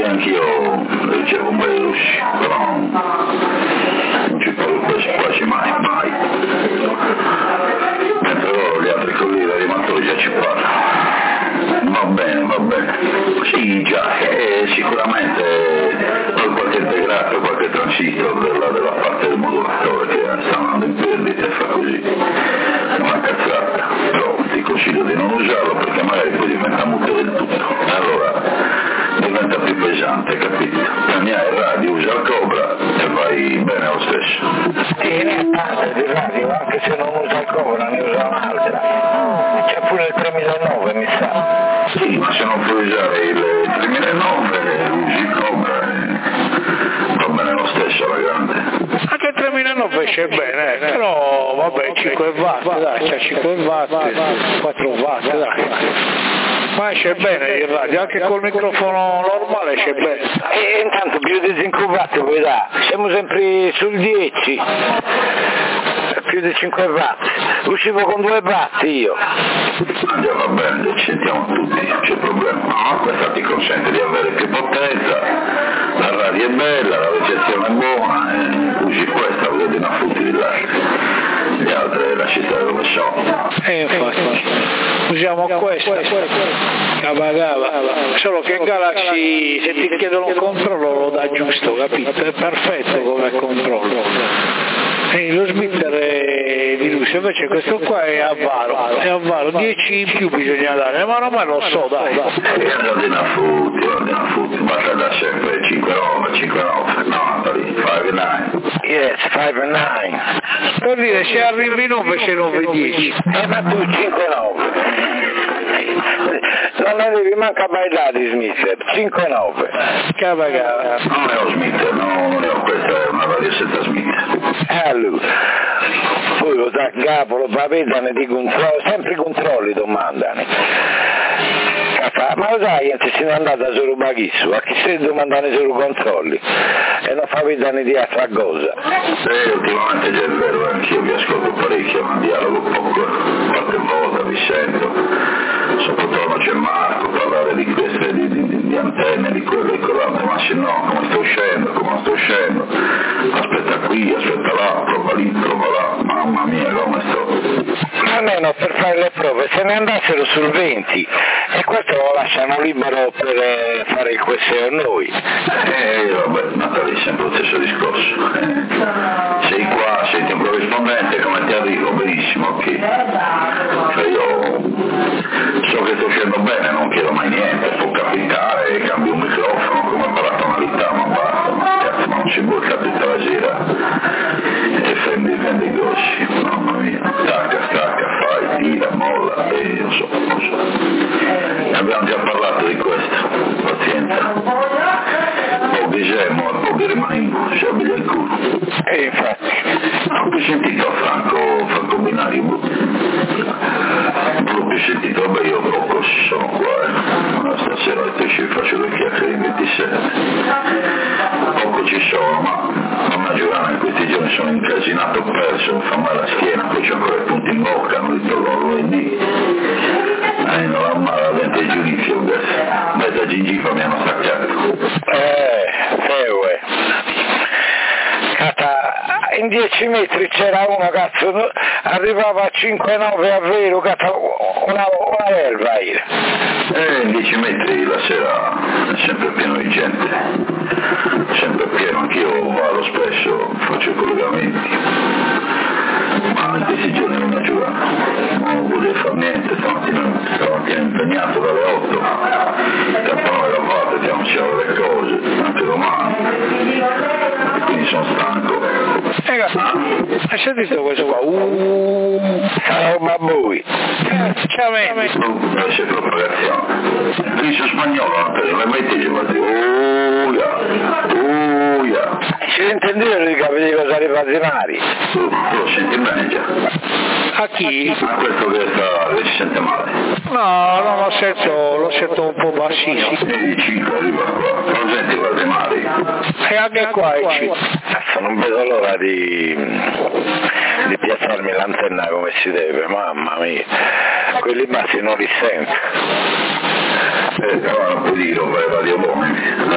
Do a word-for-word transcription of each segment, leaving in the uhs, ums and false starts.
anch'io ricevo un bel luci, però non ci parlo quasi, quasi mai, mai. Mentre loro, gli altri colleghi animatori già ci parlano. Va bene, va bene. Sì, già, eh, sicuramente poi qualche integrato, qualche transistor della, della parte del modulatore che sta andando in perdita e fa così. È una cazzata, però ti consiglio di non usarlo perché magari poi diventa muto del tutto. Allora diventa più pesante, capito? Prendi il radio, usa il Cobra e vai bene lo stesso. Sì, ne è tanto di radio, anche se non usa il Cobra ne usa un'altra. C'è pure il tremilanove, mi sa. Sì, ma se non puoi usare il tremilanove usi il Cobra e va bene lo stesso alla grande. Anche il tremilanove esce bene, però vabbè cinque watt, dai, c'è cinque watt, quattro watt, dai. Ma esce bene il radio, anche col microfono normale esce bene. E intanto più di cinque watt vuoi dare? Siamo sempre sul dieci. Più di cinque watt. Uscivo con due watt io. Andiamo bene, ci sentiamo tutti, non c'è problema. No, questa ti consente di avere più potenza, la radio è bella, la ricezione è buona, e usi questa, vedi una futti di là. Gli altri lasci stare dove sono. E infatti, usiamo questa, cava cava, solo che Galaxy se ti chiedono un controllo lo dà giusto, capito? È perfetto come controllo. E lo smitter è di luce, invece questo qua è avvaro, è avvaro, dieci in più bisogna dare, ma ormai lo so, dai. E andate una futti, andate una futti, basta da sempre cinque nove, cinque nove, no, cinque nove. Yes, cinque nove. Per dire, se arrivi nove c'è nove dieci. Eh, ma tu cinque nove. Non ne devi manca bailare di Smith, cinque nove. Cava cava. Non è lo Smith, no, non è questa, è una radio senza Smith. Eh, lui. Poi lo sa capo, lo pavedano di controlli, sempre i controlli domandano. Ma lo sai, se se ne è andata solo Baghissu, a chi se domandano solo controlli e non fa vedere di altra cosa. Sì, ultimamente già è vero, anch'io vi ascolto parecchio, ma dialogo poco, qualche volta vi sento, soprattutto c'è Marco, parlare di queste, di, di, di antenne, di quello e quell'altro, ma se no, come sto uscendo, come sto uscendo, aspetta qui, aspetta là, prova lì, prova là, mamma mia, come sto. Almeno per fare le prove, se ne andassero sul venti e questo lo lasciano libero per eh, fare il questo a noi. Eh, vabbè, Natalia, sempre lo stesso discorso. Eh, sei qua, senti un corrispondente, come ti arrivo? Benissimo, ok. Cioè io so che sto uscendo bene, non chiedo mai niente, può capitare, cambio un microfono come per la tonalità, ma basta, ma cazzo, non si blocca tutta la sera e fendi, fendi grossi, mamma mia, stacca, stacca, fai, tira, molla, e io so, lo so. Ne abbiamo già parlato di questo, pazienza. O bisemo, o che rimanimo, si abbia il culo. E infatti. Ho più sentito Franco, Franco Binario, non l'ho più sentito, vabbè io poco sono qua, eh. Stasera ci faccio le chiacchiere di ventisette. Poco ci sono, ma mamma Giovanna in questi giorni sono incasinato, perso, mi fa male la schiena, poi c'ho ancora i punti in bocca, non li trovo lunedì. Eh, non ho male la dente di giudizio, mezza gingiva mi hanno staccato. Eh, eh, uè. Cata, in dieci metri c'era uno, cazzo, arrivava a cinque nove a vero, cazzo, una, una verba era. Eh, in dieci metri la sera è sempre pieno di gente, sempre pieno, anch'io vado spesso, faccio i collegamenti, ma in questi giorni non mi giurato, non volevo fare niente, stamattina, stamattina impegnato dalle otto, tra poi eravate, stiamo facendo le cose, anche domani, e quindi sono stanco. Eh, ah? Hai sentito questo qua? Uh, ciao babbui. Ciao me. Tu sei propagazione. Riso spagnolo, le metti e guardi, uia, uia. Si intendeva di capire cosa rifate mari. Tu, tu lo senti bene già? A chi? A questo che sta, che si sente male. No, no, lo sento, lo sento un po' bassino. E di cinque arriva qua, non senti guardi mari. E anche qua è cinque. Non vedo l'ora di, di piazzarmi l'antenna come si deve, mamma mia, quelli bassi non li sento. Eh, però non puoi dire, vai radio buoni, la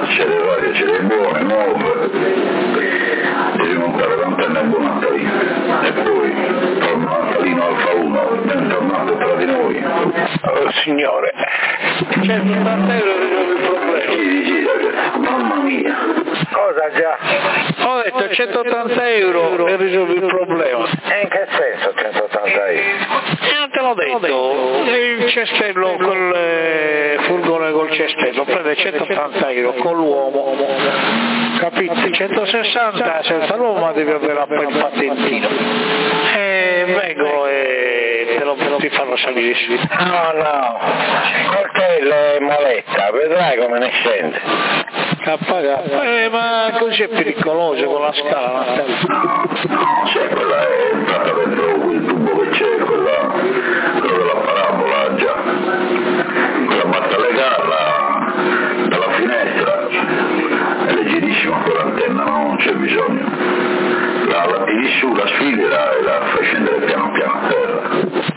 c'è le varie, c'è le buone, nuove, devi montare l'antenna buon Natalino e poi torna Natalino Alfa uno, bentornato tra di noi. Oh signore, centottanta euro risolve il problema. Chi dici ragazzi? Mamma mia! cosa già? Ho detto centottanta euro e risolvi il problema. E in che senso centottanta euro? E non te l'ho detto, il cestello, quel eh, furgone col cestello prende centottanta euro con l'uomo, capito? centosessanta senza l'uomo, ma devi avere il patentino. E vengo e te lo ti fanno salire su. No, no, coltello e moletta, vedrai come ne scende. K K, eh, ma così è pericoloso con la scala. No, cioè quella è entrata dentro quel tubo che c'è, quella, quella della parabola già. Quella basta legarla dalla finestra, è leggerissima quell'antenna, no? Non c'è bisogno. La, la tiri su, la sfilera e la fai scendere piano piano a terra.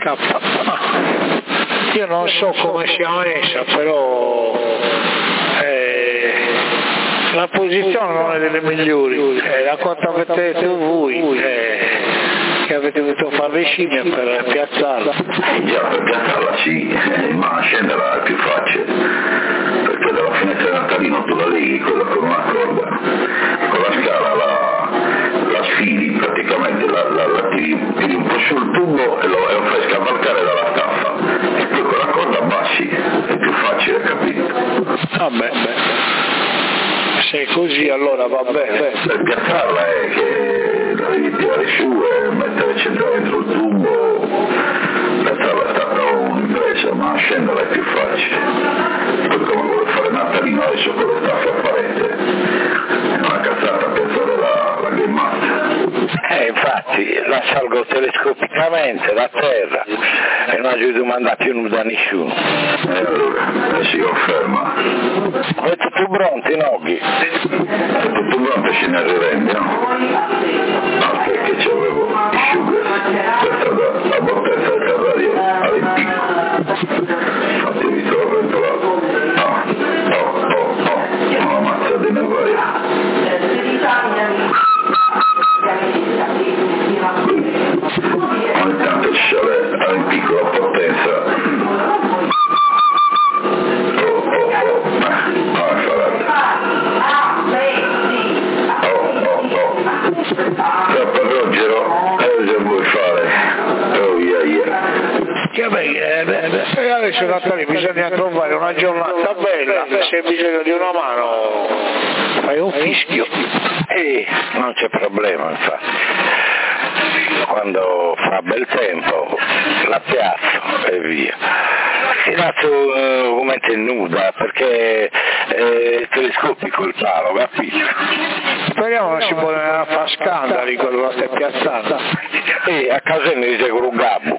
K. Io non so come sia messa, però eh, la posizione non è delle migliori, eh, da quanto avete detto voi, eh, che avete dovuto fare le scimmie per piazzarla. Eh già, per piazzarla sì, ma scenderla è più facile, perché dalla finestra di Natalino tu la leghi quella con una corda, con la scala la, la sfili praticamente, la, la, la tiri, tiri un po' sul tubo e lo, e lo fai scavalcare dalla staffa, e poi con la corda abbassi, è più facile, capito? Vabbè, se è così allora va bene. Per piazzarla è che la devi tirare su e mettere centrale dentro il tubo, piazzarla è stata un'impresa, ma scenderla è più facile. Poi come vuole fare Natalino adesso con le staffe a parete, è una cazzata piazzare la, la Game Master. Eh, infatti, la salgo telescopicamente da terra e non ci devo mandare più nuda a nessuno. E allora, e si conferma. È tutto pronto, Noghi? È tutto pronto, ce ne arrivendi, no? Anche che c'avevo i sugar, questa da, la bottetta del carrario all'impicco. Infatti vi trovo pentolato. No, no, no, no, una mazza di nevaia. Ogni tanto ci sale all'impicco la potenza. Oh, oh, oh, ma non è farata. Oh, oh, oh. Troppo Ruggero, cosa vuoi fare? Oh, yeah, yeah. Che bene, e adesso Natale bisogna trovare una giornata bella, se hai bisogno di una mano fai un fischio. Eh, non c'è problema, infatti. Quando fa bel tempo la piazzo e via. Si nato uh, come te nuda, perché eh, telescopico il palo, capito? Speriamo non si può fare scandali quando la stai piazzando. E a casa mi dice con un gabbo.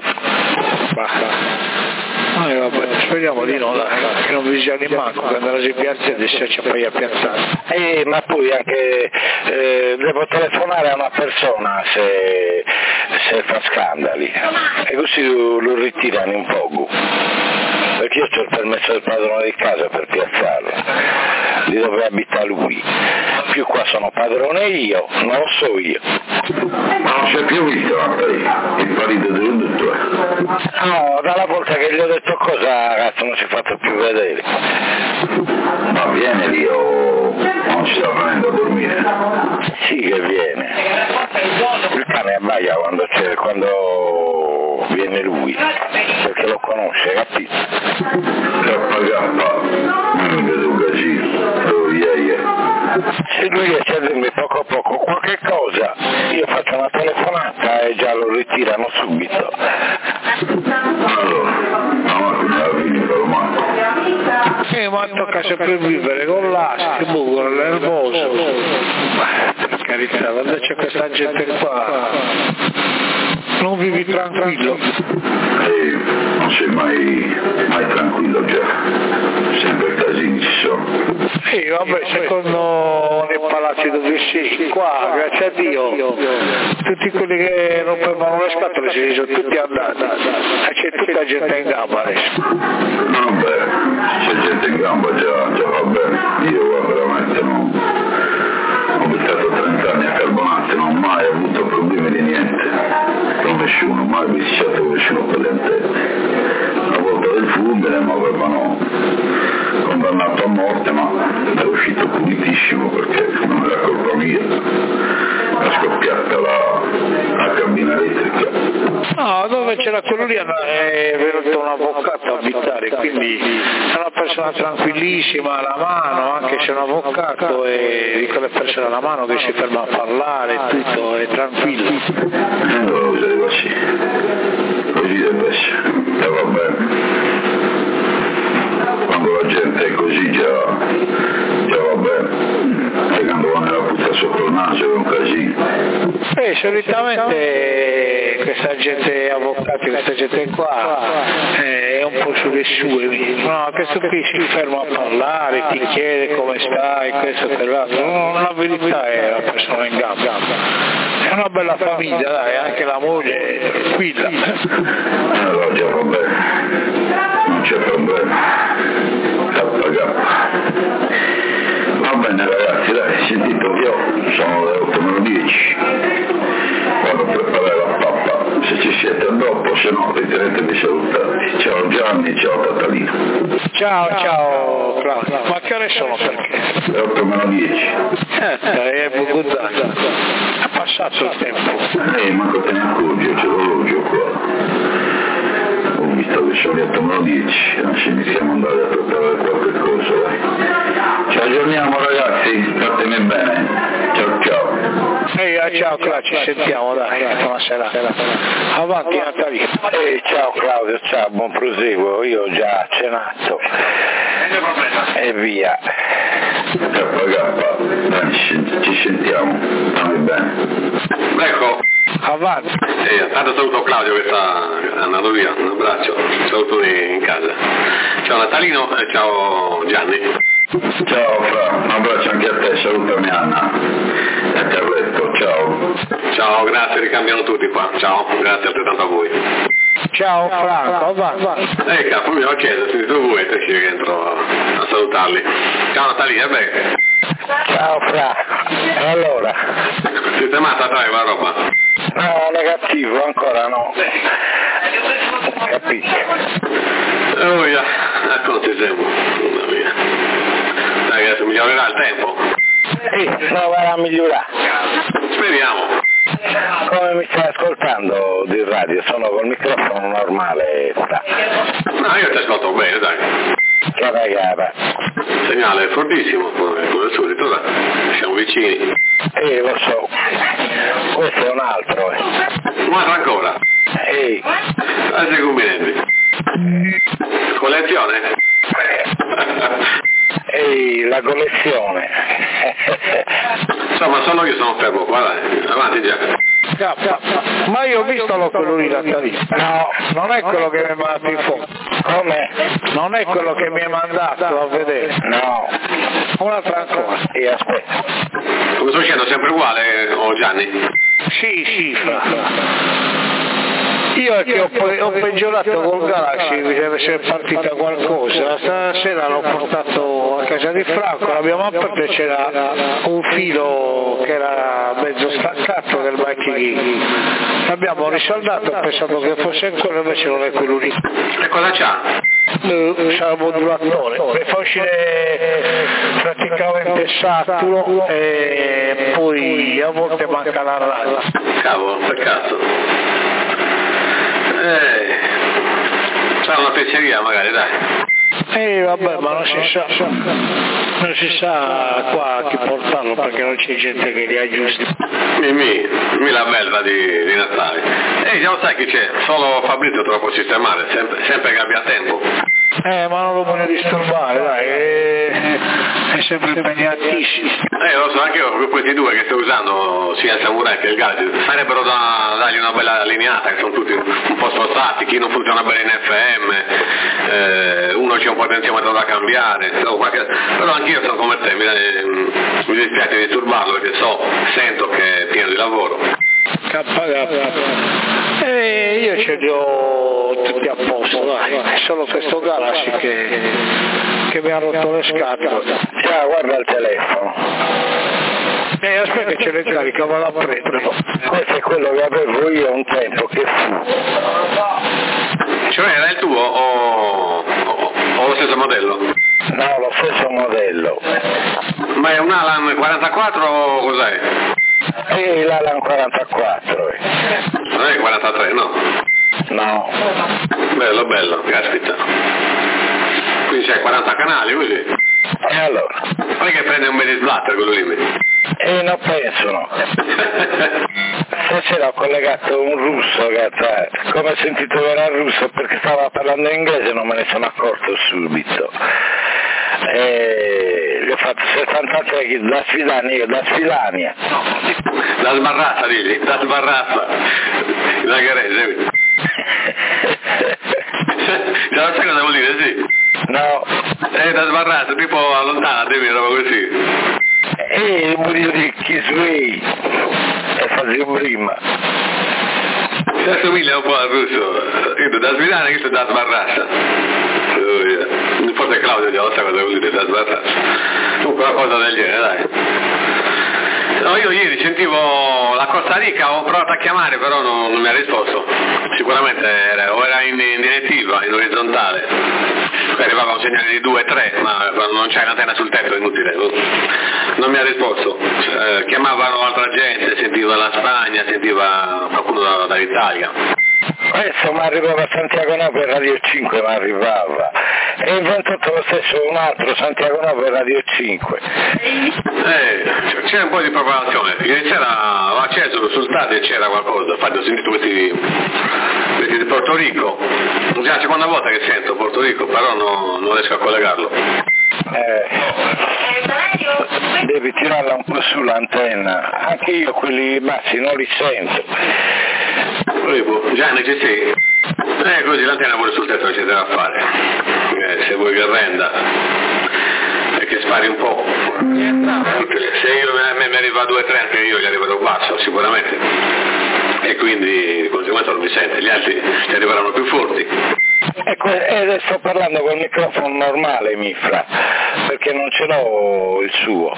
Eh, vabbè, speriamo di no, dai, che non vi sia manco quando la si piazza e adesso ci fai a piazzare. Eh, ma poi anche eh, devo telefonare a una persona se, se fa scandali e così lo, lo ritirano un poco, perché io ho il permesso del padrone di casa per piazzarlo, di dove abita lui, più qua sono padrone io, non lo so io. Ma non si è più visto il parito dell'induttore? No, dalla volta che gli ho detto cosa ragazzo non si è fatto più vedere. Ma viene lì o non ci sta venendo a dormire? Sì che viene, il cane abbaia quando c'è, quando viene lui, perché lo conosce, capito? K K, non vedo un casino, oh yeah yeah. Se lui riesce a dirmi poco a poco qualche cosa, io faccio una telefonata e già lo ritirano subito. Allora, la macchina la finita lo manco. Eh, ma tocca sempre vivere con l'asco, con l'erboso. Per carità, quando c'è questa gente qua, non vivi tranquillo. E non sei mai, mai tranquillo già, sempre casini ci sono. Sì, vabbè, secondo nei palazzi dove sì, qua, grazie a Dio, tutti quelli che rompevano le scatole si sono tutti andati, e c'è tutta gente in gamba adesso. Vabbè, c'è gente in gamba già, già va bene, io veramente male bisticciato vicino per le antenne. Una volta del fulmine mi avevano condannato a morte, ma è uscito pulitissimo perché non era colpa mia, è scoppiata la, la cabina elettrica. No, dove c'era quello lì è venuto un avvocato a abitare, quindi è una persona tranquillissima, alla mano, anche se è un avvocato e di quelle persone alla mano che si ferma a parlare, tutto è tranquillo. Eh, allora così così, così deve essere, e va bene. Quando la gente è così già, già va bene, e quando va nella puzza sotto il naso è un casino. Eh, solitamente questa gente, avvocati, questa gente qua eh, è un po' sulle sue, no, questo qui si ferma a parlare, ti chiede come stai, questo e quell'altro, no, la verità è la persona in gamba, è una bella famiglia, dai, anche la moglie è tranquilla. Allora già va bene, non c'è problema, tappa gappa. Va bene ragazzi, dai, sentite, io sono le otto meno dieci, vado a preparare la pappa, se ci siete dopo, se no ritenetevi salutati. Ciao Gianni, ciao Tatalino. Ciao, ciao Claudio, ma che ore sono perché? Le otto meno dieci. Eh, è buguttato, è passato il tempo. Eh, manco te ne accorgi, c'è l'orologio qua. Ho visto che sono le otto meno dieci, adesso iniziamo ad andare a preparare qualche cosa, dai. Ci aggiorniamo ragazzi, statemi bene, ciao ciao. Ehi, ciao Claudio, ci sentiamo, dai, buonasera. Avanti Natalino. Ehi, ciao Claudio, ciao, buon proseguo, io ho già cenato. E via. Kappa kappa, dai, ci sentiamo, stammi bene. Ecco. Avanti. Eh, tanto saluto Claudio che sta andando via, un abbraccio, saluto in casa. Ciao Natalino e ciao Gianni. Ciao Fra, un abbraccio anche a te, salutami Anna e a Carletto, ciao. Ciao, grazie, ricambiano tutti qua, ciao, grazie altrettanto a voi. Ciao Franco, va, va. Eh, capo, mi ho chiesto, se tu vuoi, te ci rientro a, a salutarli. Ciao Natalino, beh. Ciao Fra, e allora? Sistemata dai, la roba? No, negativo, ancora no. Capito? Oh yeah, ecco ti siamo. Dai, adesso migliorerà il tempo. Sì, proverà a migliorare. Speriamo. Come mi stai ascoltando di radio? Sono col microfono normale, sta. No, io ti ascolto bene, dai. Che ragazza. Segnale fortissimo, come al solito, dai. Siamo vicini. Eh, lo so. Questo è un altro, eh. Un altro ancora? Ehi. Altri complimenti. Collezione? Ehi, la collezione. Insomma, solo io sono fermo qua, dai. Avanti già. Ma io ho visto lo quello lì Natalino. No, non è quello che mi ha mandato in fondo. Come? Non è quello che mi ha mandato a vedere. No. Un'altra ancora. E aspetta. Come sto dicendo, sempre uguale, o Gianni? Sì, sì, Fra. Io è che ho, ho peggiorato col Galaxy, mi deve essere partita qualcosa. Stasera l'ho portato a casa di Franco, l'abbiamo aperto e c'era un filo che era mezzo staccato del Mikey. L'abbiamo risoldato, ho pensato che fosse quello, invece non è quello lì. E cosa c'ha? C'ha il modulatore, mi fa uscire praticamente saturo e poi a volte manca la radio. Cavolo, peccato. Eh, sarà una pezzeria magari, dai. Eh vabbè, ma non si sa, non si sa qua a chi portarlo perché non c'è gente che li aggiusti. Mimì, mi la bella di, di Natale. Ehi, già lo sai chi c'è? Solo Fabrizio te lo può sistemare, sempre, sempre che abbia tempo. Eh, ma non lo voglio disturbare, dai, è, è sempre impegnatissimo. Eh, lo so, anche io, questi due che sto usando, sia il Samurai che il Galaxy, sarebbero da dargli una bella allineata, che sono tutti un po' sforzati, chi non funziona bene in F M, eh, uno c'è un potenziometro da cambiare, so, qualche... però anch'io sono come te, mi, mi dispiace di disturbarlo perché so, sento che è pieno di lavoro. K K. E io ce li ho tutti a posto, dai, è solo questo Galaxy che, che mi ha rotto le scatole. Ciao, guarda il telefono. Eh, aspetta che ce ne carica, vado a prendere. Questo è quello che avevo io un tempo, che fu. Cioè era il tuo o, o, o lo stesso modello? No, lo stesso modello. Ma è un Alan quarantaquattro o cos'è? E l'Alan quarantaquattro. Eh. Non è il quarantatré, no? No. Bello, bello, caspita. Quindi c'hai quaranta canali così? E allora? Non è che prende un bel splatter quello lì? E non penso, no. Stasera ho collegato un russo che come ho sentito che era russo perché stava parlando in inglese non me ne sono accorto subito. E gli ho fatto settantatré da Svilania, da Svilania. Da sbarrazza, digli, da sbarrazza. Da Garese. Ce la sai cosa vuol dire, sì? No. È da sbarrazza, tipo allontanati, roba così. E morire di Kisway e facevo prima. Si assomiglia un po' al russo, da Svilania questo è da sbarrazza. Forse Claudio già lo sa cosa vuol dire da sbarrazza. Comunque una cosa del genere, dai. No, io ieri sentivo la Costa Rica, ho provato a chiamare però non, non mi ha risposto. Sicuramente era, o era in, in direttiva, in orizzontale. Poi arrivava un segnale di due tre, ma non c'è un'antenna sul tetto, è inutile. Non mi ha risposto. Eh, chiamavano altra gente, sentiva la Spagna, sentiva qualcuno da, dall'Italia. Questo mi arrivava a Santiago No per Radio cinque, mi arrivava. E il ventotto lo stesso un altro Santiago No per Radio cinque. Eh, c'era un po' di preparazione. Ieri sera ho acceso sul stadio e c'era qualcosa. Infatti ho sentito questi, questi di Porto Rico. È la seconda volta che sento Porto Rico, però no, non riesco a collegarlo. Eh, devi tirarla un po' sull'antenna. Anche io quelli bassi non li sento. Già N G C? Eh, così l'antenna pure sul tetto non c'è da fare. Eh, se vuoi che renda e che spari un po'. Se io a me mi arriva a due tre anche io gli arriverò basso sicuramente. E quindi di conseguenza non mi sente, gli altri gli arriveranno più forti. Ecco, e adesso sto parlando col microfono normale, Mifra, perché non ce l'ho il suo.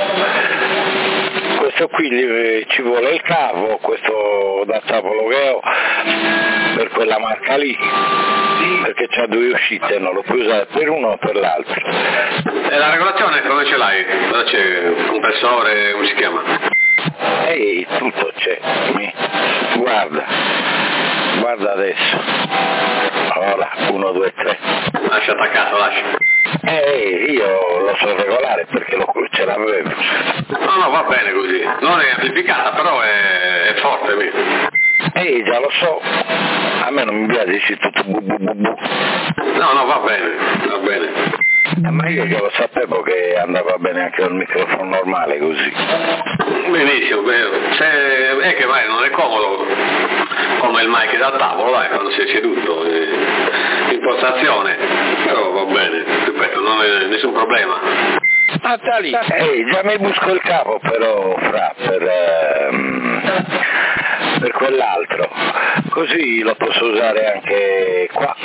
Questo qui ci vuole il cavo, questo da tavolo che ho, per quella marca lì, perché c'ha due uscite, non lo puoi usare per uno o per l'altro. E la regolazione come ce l'hai? Cosa c'è? Compressore, come si chiama? Ehi, tutto c'è, guarda, guarda adesso. Ora, uno, due, tre. Lascia attaccato, lascia. Eh, io lo so regolare perché lo, ce l'avevo. No, no, va bene così. Non è amplificata, però è, è forte, mio. Eh, già lo so. A me non mi piace dici tutto bu bu bu bu. No, no, va bene, va bene. Eh, ma io già lo sapevo che andava bene anche il microfono normale così. Benissimo, bene. Se, è che vai, non è comodo come il mic da tavolo, dai, quando si è seduto, eh, impostazione, però va bene, ripeto, non è nessun problema. Ah, sta lì. Eh, già mi busco il capo però, fra, per, ehm, per quell'altro, così lo posso usare anche qua.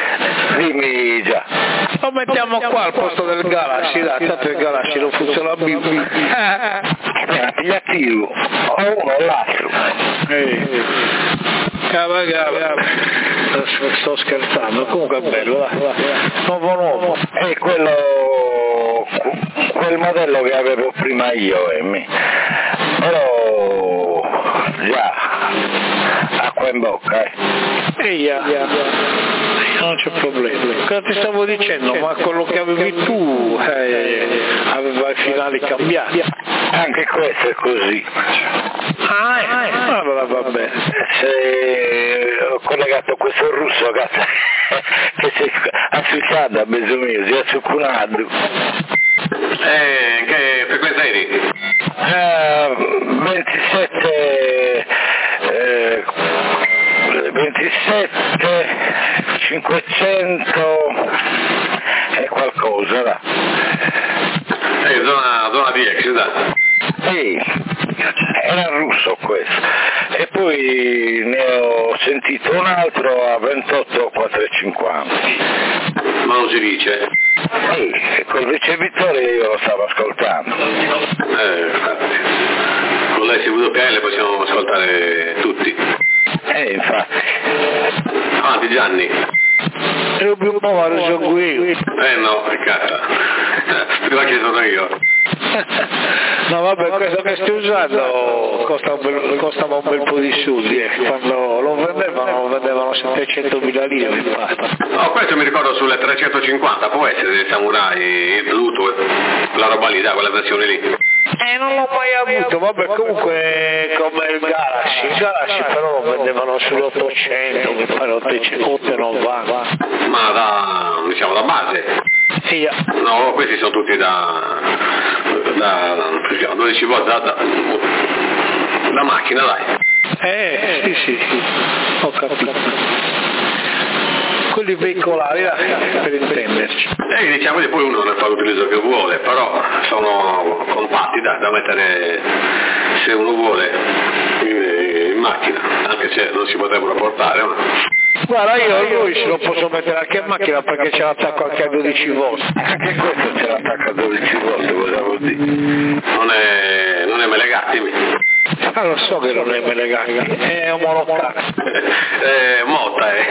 Dimmi già. Lo mettiamo qua al posto del Galaxy, dai, tanto il Galaxy non funziona più. Eh, pigliati o uno o l'altro. Ehi. Cava, cava. Sto scherzando, comunque è bello, dai, dai. Nuovo nuovo. È quello, quel modello che avevo prima io, Emmy. Però già, acqua in bocca, eh. Ehi, yeah, yeah. Non c'è problema. Cosa ti stavo dicendo? Ma quello che avevi tu eh, aveva i finali cambiati. Anche questo è così. Ah, eh, allora va bene. Se ho collegato questo russo che, che si è associato a bisogno, si è succunato. Eh, che frequenza eri? Eh, ventisette eh, ventisette cinquecento e qualcosa là. Eh, zona, zona di ex, da. Sì, era russo questo. E poi ne ho sentito un altro a ventotto quattrocentocinquanta. Ma non si dice? Sì, col ricevitore io lo stavo ascoltando. Eh, infatti. R T L possiamo ascoltare tutti. Eh, infatti. Avanti Gianni. Io più povero sono qui. Eh no, che cazzo. Prima che sono io. No vabbè, questo che stai usando costa un bel, costava un bel po' di soldi, eh. Quando lo vendevano, lo vendevano settecentomila lire mi pare. No, questo mi ricordo sulle trecentocinquanta, può essere il Samurai, il Bluetooth, la roba lì, da quella versione lì. Eh, non l'ho mai avuto, vabbè, comunque come il Galaxy, il Galaxy però lo vendevano sull'ottocento, mi pare ottocentonovanta. Ma da, diciamo, da base? Sì. No, questi sono tutti da, da dodici volt, da, da, da macchina, dai. Eh, sì, sì, sì, ho capito. Quelli veicolari, per intenderci. E eh, diciamo che poi uno ne fa l'utilizzo che vuole, però sono compatti da, da mettere, se uno vuole, in, in macchina, anche se non si potrebbero portare. Ma... Guarda, io lui ce lo posso mettere anche in macchina perché c'è l'attacco anche a dodici volt. Anche questo c'è l'attacco a dodici volt, volevo dire. Non è, non è Melegatti. Ah, lo so che non è Melegatti, è omologato. eh, Motta, eh.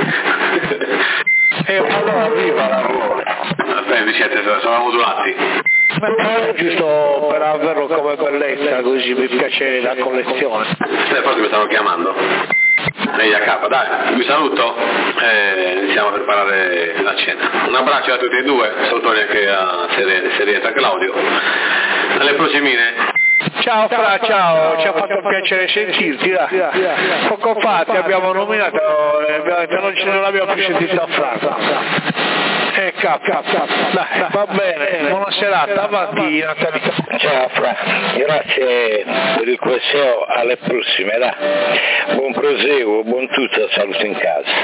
E allora arriva la ruola. Aspetta, siete, sono modulati. Ma però giusto per averlo come bellezza, così mi piace la collezione. Stefano mi stanno chiamando. Ehi a capo, dai, vi saluto e iniziamo a preparare la cena. Un abbraccio a tutti e due, salutori anche a se rientra Claudio. Alle prossime. Ciao Fra, ciao, ci ha fatto piacere sentirti, dai. Poco fa ti abbiamo nominato, eh, non ce ne l'abbiamo più sentito a Fra. Eh capo, dai, va bene, buona serata, avanti Natalita. Ciao Fra, grazie per il queseo, alle prossime, dai. Buon proseguo, buon tutto, saluto in casa.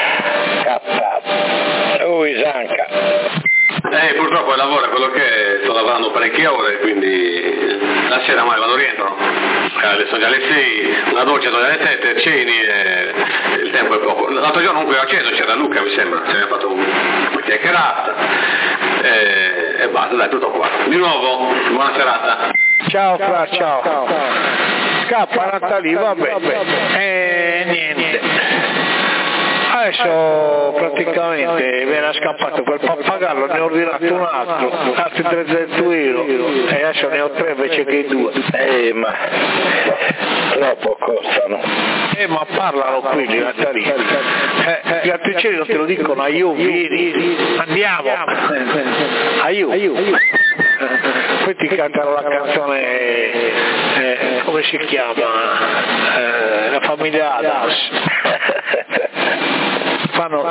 K. Oh Isanka. Eh, purtroppo il lavoro è quello che è, sto lavorando parecchie ore, quindi la sera mai quando rientro, eh, sono già le sei, una doccia sono già le sette, ceni e il tempo è poco. L'altro giorno comunque ho acceso, c'era Luca mi sembra, ci abbiamo fatto una chiacchierata e, e basta, dai, tutto qua. Di nuovo, buona serata. Ciao Fra, ciao. ciao. Scappa Natalì, vabbè, e niente. Adesso praticamente mi era scappato quel pappagallo, ne ho ordinato un altro, altri trecento euro e adesso ne ho tre invece che due. Eh ma troppo costano. Eh ma parlano quelli Natalì. Eh, gli altri cieli non te lo dicono, aiù, vieni, andiamo. Aiù. Poi ti cantano la canzone, eh, come si chiama? Eh, la famiglia Adams. Fanno...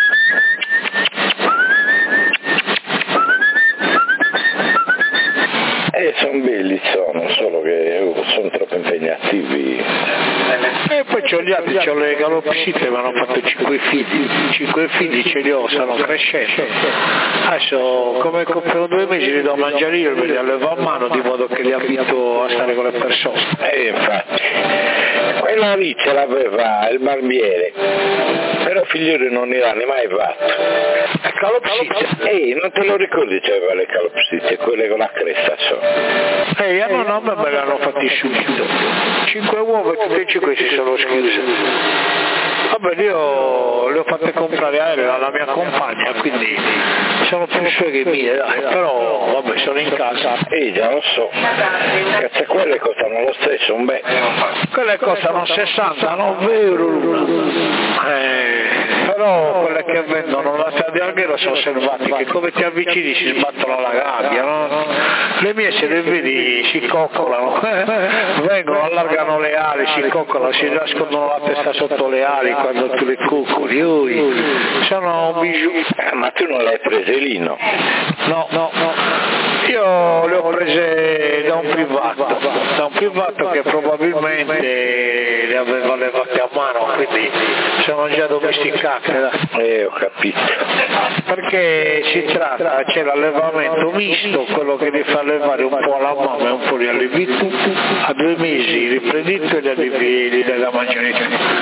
Eh, sono belli, sono, solo che uh, sono troppo impegnativi. E poi c'ho gli altri, c'ho le calopsite, mi hanno fatto cinque figli, cinque figli ce li ho, stanno crescendo. Adesso come per due mesi li do a mangiare io e li allevo a mano di modo che li abito a stare con le persone. Eh, infatti, quella lì ce l'aveva il barbiere, però figlioli non ne hanno mai fatto. Calopsite? Ehi, non te lo ricordi c'aveva le calopsite, quelle con la cresta sopra? Ehi, no, no, me le hanno fatti subito. Cinque uova e tutte e cinque si sono schiuse. Vabbè, io le ho fatte comprare aereo alla mia compagna, quindi sono più sue che mie, dai, però vabbè, sono in casa. Eh, già lo so. Cazzo, quelle costano lo stesso, un bel. Quelle costano sessantanove euro l'una. Eh, però quelle che vendono la di alghero sono selvatiche, come ti avvicini si sbattono alla gabbia, no? Le mie se le vedi si coccolano, vengono, allargano le ali, si coccolano, si nascondono la testa sotto le ali quando tu le coccoli, ui, sono un bijou. Eh, ma tu non le hai prese lì, no? No, no, no. Io le ho prese da un privato, da un privato che probabilmente le aveva levate a mano, quindi sono già domesticate. Eh, ho capito. Perché si tratta, c'è l'allevamento misto, quello che li fa allevare un po' alla mamma e un po' li allevi tu, a due mesi riprendi tu e li allevi, li dai da mangiare tu.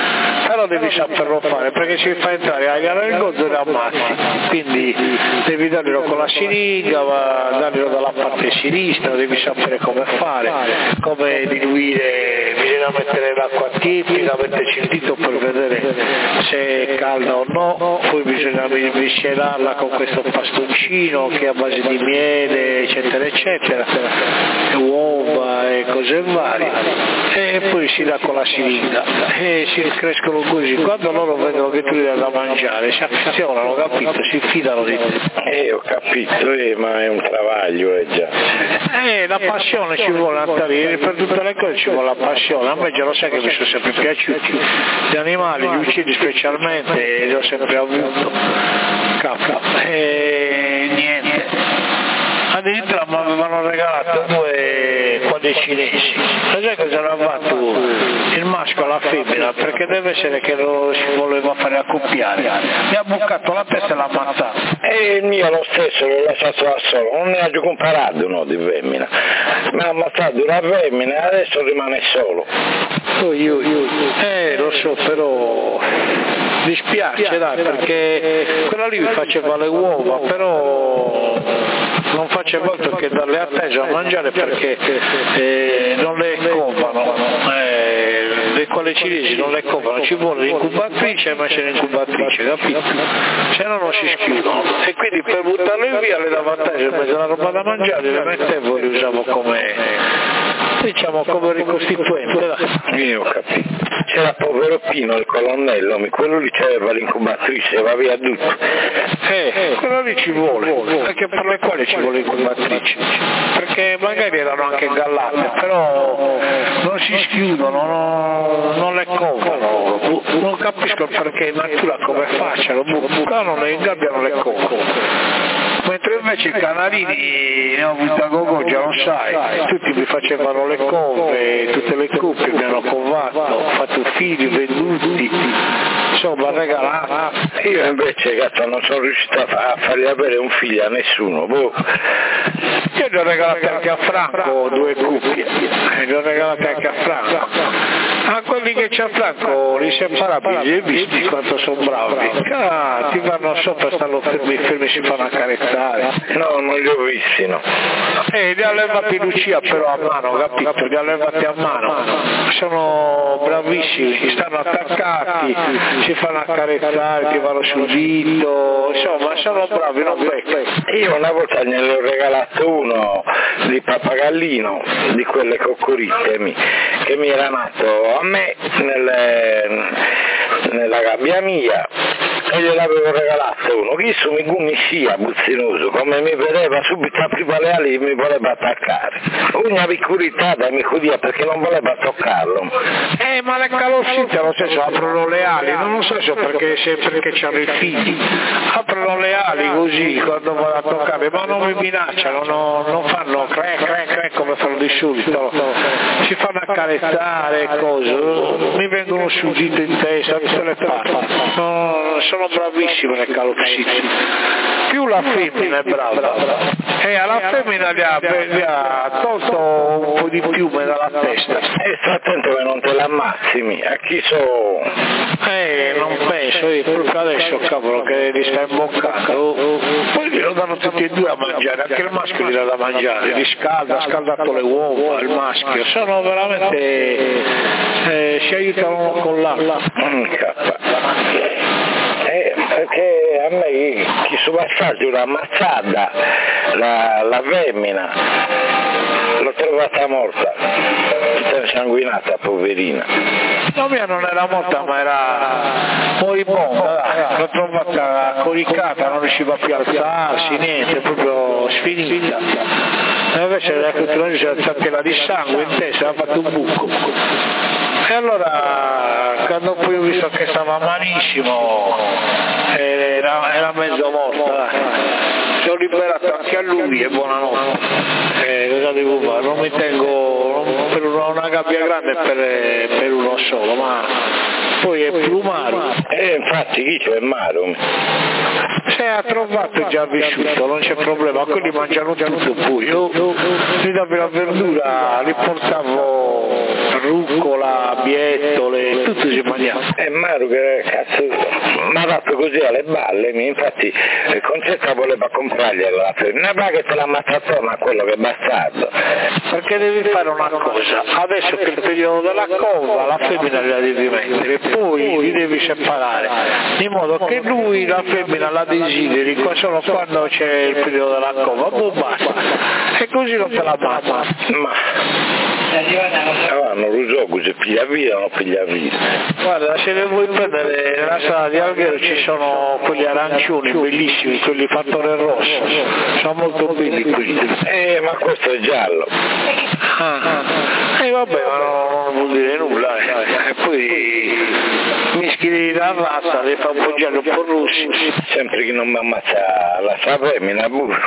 però devi saperlo fare, perché ci fa entrare aria nel gozzo e le ammazzi, quindi devi darglielo con la siringa, darglielo dalla parte sinistra, devi sapere come fare, come diluire, bisogna mettere l'acqua tiepida, metterci il dito per vedere se è calda o no, poi bisogna miscelarla con questo pastoncino che è a base di miele, eccetera eccetera, e uova e cose varie, e poi si dà con la siringa e si crescono così. Quando loro vedono che tu gli dai da mangiare si affezionano, capito, si fidano di te. Eh, ho capito, eh, ma è un travaglio, eh già. Eh, la passione ci vuole, Natale, per tutte le cose ci vuole la passione. A me già lo sai che mi sono sempre piaciuti gli animali, gli uccidi specialmente, li ho sempre avuto, capo. E niente. Addirittura mi avevano regalato due quadri cinesi, lo sai cosa hanno fatto? Il maschio alla femmina, perché deve essere che lo si voleva fare accoppiare, mi ha bucato la testa e l'ha ammazzato. E il mio lo stesso, l'ho lasciato da solo, non ne ha giù comparato uno di femmina, mi ha ammazzato una femmina e adesso rimane solo. Oh, io, io, eh lo so, però dispiace dai, perché quella lì mi faceva le uova, però non faceva altro che darle a teso a mangiare perché eh, non le covano, eh, le quelle cinesi non le covano, ci vuole l'incubatrice e mettere l'incubatrice, capito? Se no non si schiudono, e quindi per buttarle via le davo a teso in mezzo alla roba da mangiare, le mettevo e le usavo come, diciamo, come ricostituente. Dai. Io ho capito. C'era povero Pino, il colonnello, quello lì c'aveva l'incubatrice, va via tutto. Eh, quello lì ci vuole, anche per le quali ci vuole l'incubatrice, perché magari erano anche gallate, però non si schiudono, non, non le covano, non capisco perché in natura come facciano, bucano, le ingabbiano, le covano. Mentre invece i canalini ne ho avuto a gogo, già lo sai, tutti mi facevano le cove, tutte le coppie mi hanno covato, ho fatto figli, venduti, insomma regalato. Io invece gatto non sono riuscito a fargli avere un figlio a nessuno, boh. Io li ho regalati anche a Franco due cuffie, li ho regalati anche a Franco. A quelli che c'è a Franco, li separabili, li hai visti quanto sono bravi? Ah, ti vanno sopra, stanno fermi, fermi, si fanno accarezzare. No, non li ho visti, no. Eh, li ha levati Lucia però a mano, capito? Li ha levati a mano. Sono bravissimi, stanno attaccati, si fanno accarezzare, ti vanno sul dito, insomma, sono bravi, non vecchi. Io una volta gliene ho regalato uno di pappagallino, di quelle coccoritte, che mi era nato a me nelle, nella gabbia mia, e gliel'avevo regalato uno, che su mi gummi sia buzzinoso, come mi vedeva subito apriva le ali e mi voleva attaccare. Una piccuritata mi cudia perché non voleva toccarlo. Eh, ma le calopsite lo stesso aprono le ali, non lo so se perché, se perché c'hanno i figli, aprono le ali così quando vanno a toccare, ma non mi minacciano, non, non fanno cre cre cre come fanno di solito, si fanno accarezzare cose, mi vengono sul dito in testa, mi se le parlo. No, sono bravissime le calopsite, più la femmina è brava, e alla femmina gli ha, gli ha tolto un po' di piume dalla testa. E sta attento che non te l'ammazzi, a chi so... Eh, non penso, io proprio adesso cavolo che li sta imboccando, poi glielo danno tutti e due a mangiare, anche il maschio gli dà da mangiare, li scalda, ha scaldato le uova, il maschio, sono veramente, eh, si aiutano con l'altro. Eh, perché a me chi su passaggio una ammazzata la, la femmina l'ho trovata morta, tutta insanguinata, poverina. La mia non era morta ma era moribonda, l'ho trovata coricata, non riusciva più a alzarsi, niente, proprio sfinita. E invece la cultura si era piena di sangue in testa, ha fatto un buco. E allora quando poi ho visto che stava malissimo, era, era mezzo morta, ci ho liberato anche a lui e buonanotte. Eh, cosa devo fare? Non mi tengo non per una, una gabbia grande per, per uno solo, ma poi è più umano. E infatti chi c'è Maro? Se ha trovato già vissuto, non c'è problema, quelli mangiano tutto poi. Io mi davi la verdura, li portavo rucola, biettole, tutto si mangiava. E eh, Mario che cazzo mi ha fatto così alle balle, infatti Concetta voleva comprargliela la femmina, ma che te l'ha ammazzato, ma quello che è bastardo. Perché devi fare una cosa, adesso che è il periodo della cova, la femmina la devi mettere, poi li devi separare, in modo che lui la femmina la desideri solo quando c'è il periodo della cova, poi basta, e così non te la ammazza. Ma ah, non lo so, se piglia via o non piglia via. Guarda, se ne vuoi prendere nella strada di Alghero ci sono quelli arancioni bellissimi, quelli fattore rosso, sono molto belli quelli. Eh, ma questo è giallo. Ah, e eh, vabbè, ma non vuol dire nulla, eh. E poi mischi la razza, le fa un po' giallo, un po' rossi. Sempre che non mi ammazza la sua femmina, burro.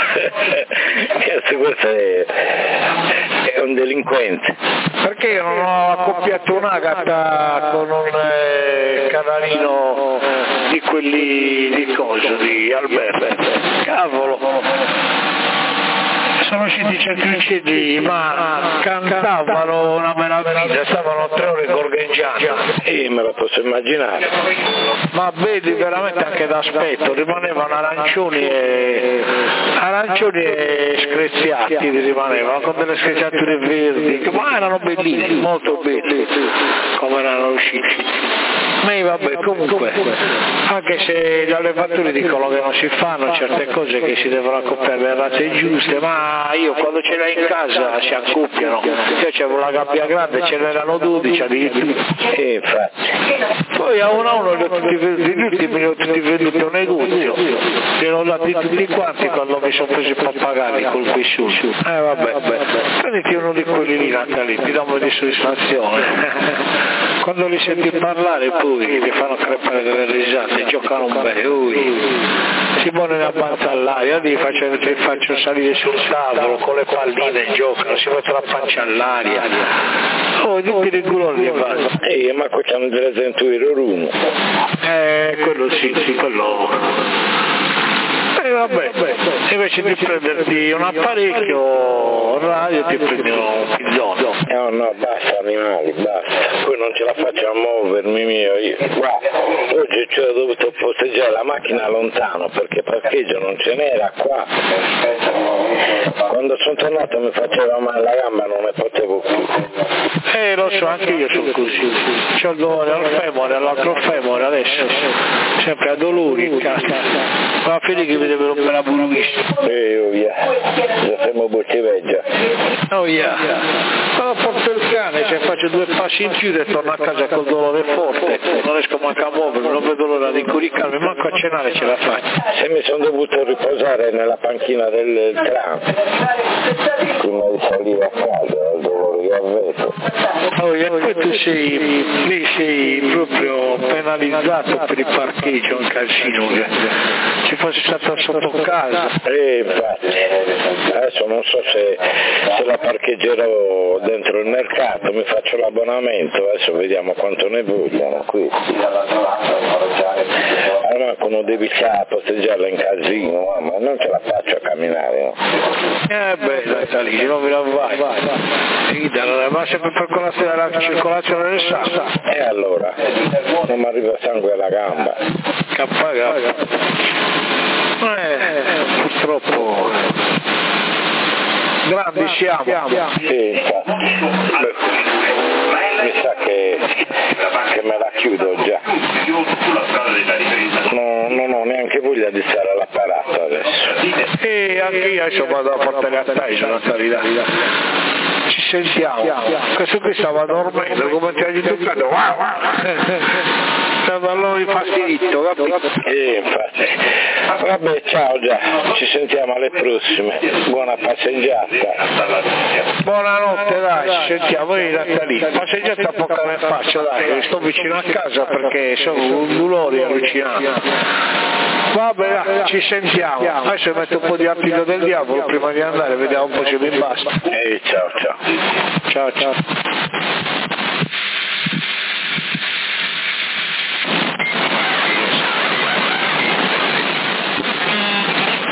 Questo è, è un delinquente. Perché io non ho accoppiato una gatta con un eh, canarino di quelli di coso, di Alberto? Cavolo! Sono usciti certi uccelli, ma cantavano una meraviglia, stavano tre ore gorgheggiando. E me la posso immaginare. Ma vedi veramente anche d'aspetto, rimanevano arancioni e arancioni e screziati, rimanevano con delle screziature verdi, ma erano bellini, molto belli come erano usciti. Ma vabbè, comunque, anche se gli allevatori dicono che non si fanno certe cose, che si devono accoppiare le razze giuste, ma io quando ce l'hai in casa si accoppiano. Io c'avevo la gabbia grande, ce n'erano dodici addirittura. E infatti. Poi a uno a uno li ho tutti venduti, gli ultimi li ho tutti venduti a un negozio, li ho dati tutti quanti quando mi sono preso i pappagalli col pesciuto. Eh vabbè, vabbè, prenditi uno di quelli lì natali, ti danno di soddisfazione. Quando li senti parlare poi ti fanno crepare delle risate, giocano bene, ui. Si pone la pancia all'aria, li faccio, li faccio salire sul tavolo con le palline, giocano, si mette la pancia all'aria. Oh, tutti i riguroni li fanno. Eh, ma qua c'hanno delle centuire uno. Eh, quello sì, sì, quello. E eh, vabbè, invece di prenderti un apparecchio radio ti prendi un pizzone. No, no, basta animali, basta. Poi non ce la faccio a muovermi mio. Io. Guarda, oggi ci ho dovuto posteggiare la macchina lontano perché parcheggio non ce n'era qua. Quando sono tornato mi faceva male la gamba, non ne potevo più. Eh, lo so, anche io sono così. C'ho il dolore al femore, all'altro femore adesso. Sempre a dolori, cazzo. Ma fede che mi deve rompere la buonavista. Eh, oh yeah. Già siamo bocchiveggia. Oh yeah. Quando porto il cane, cioè faccio due passi in più e torno a casa col dolore forte. Non riesco manco a muovermi, non vedo l'ora di incuricarmi, manco a cenare ce la faccio. Se mi sono dovuto riposare nella panchina del tram, prima di salire a casa, il dolore che avevo. Oh, e poi tu sei, lì sei proprio penalizzato per il parcheggio in casino, che ci fosse stato sotto casa. Eh, infatti, adesso non so se, se la parcheggerò dentro il mercato, mi faccio l'abbonamento, adesso vediamo quanto ne vogliono questi. Allora non devi stare a posteggiarla in casino, ma non ce la faccio a camminare, no? Eh beh, dai, lì, non me la vai, vai, vai. Ma sempre per con la circolazione del sangue. E allora, non mi arriva sangue alla gamba. Cappagato. Eh, purtroppo grandi siamo. Sì, infatti. Mi sa che, che me la chiudo già. No, non ho neanche voglia di stare all'apparato adesso. E anche io adesso vado a portare a Tyson a Tarità. Ci sentiamo. Questo qui stava dormendo, come ti hai toccato. Stava allora infastidito, capito? Eh, infatti. Vabbè, ciao già, ci sentiamo alle prossime. Buona passeggiata. Buonanotte, dai, ci sentiamo in Natale. Passeggiata poca ne faccio, dai, sto vicino a casa perché sono un dolore allucinante. Vabbè, dai, ci sentiamo. Adesso metto un po' di artiglio del diavolo prima di andare, vediamo un po' se mi basta. Ehi, ciao ciao. Ciao ciao.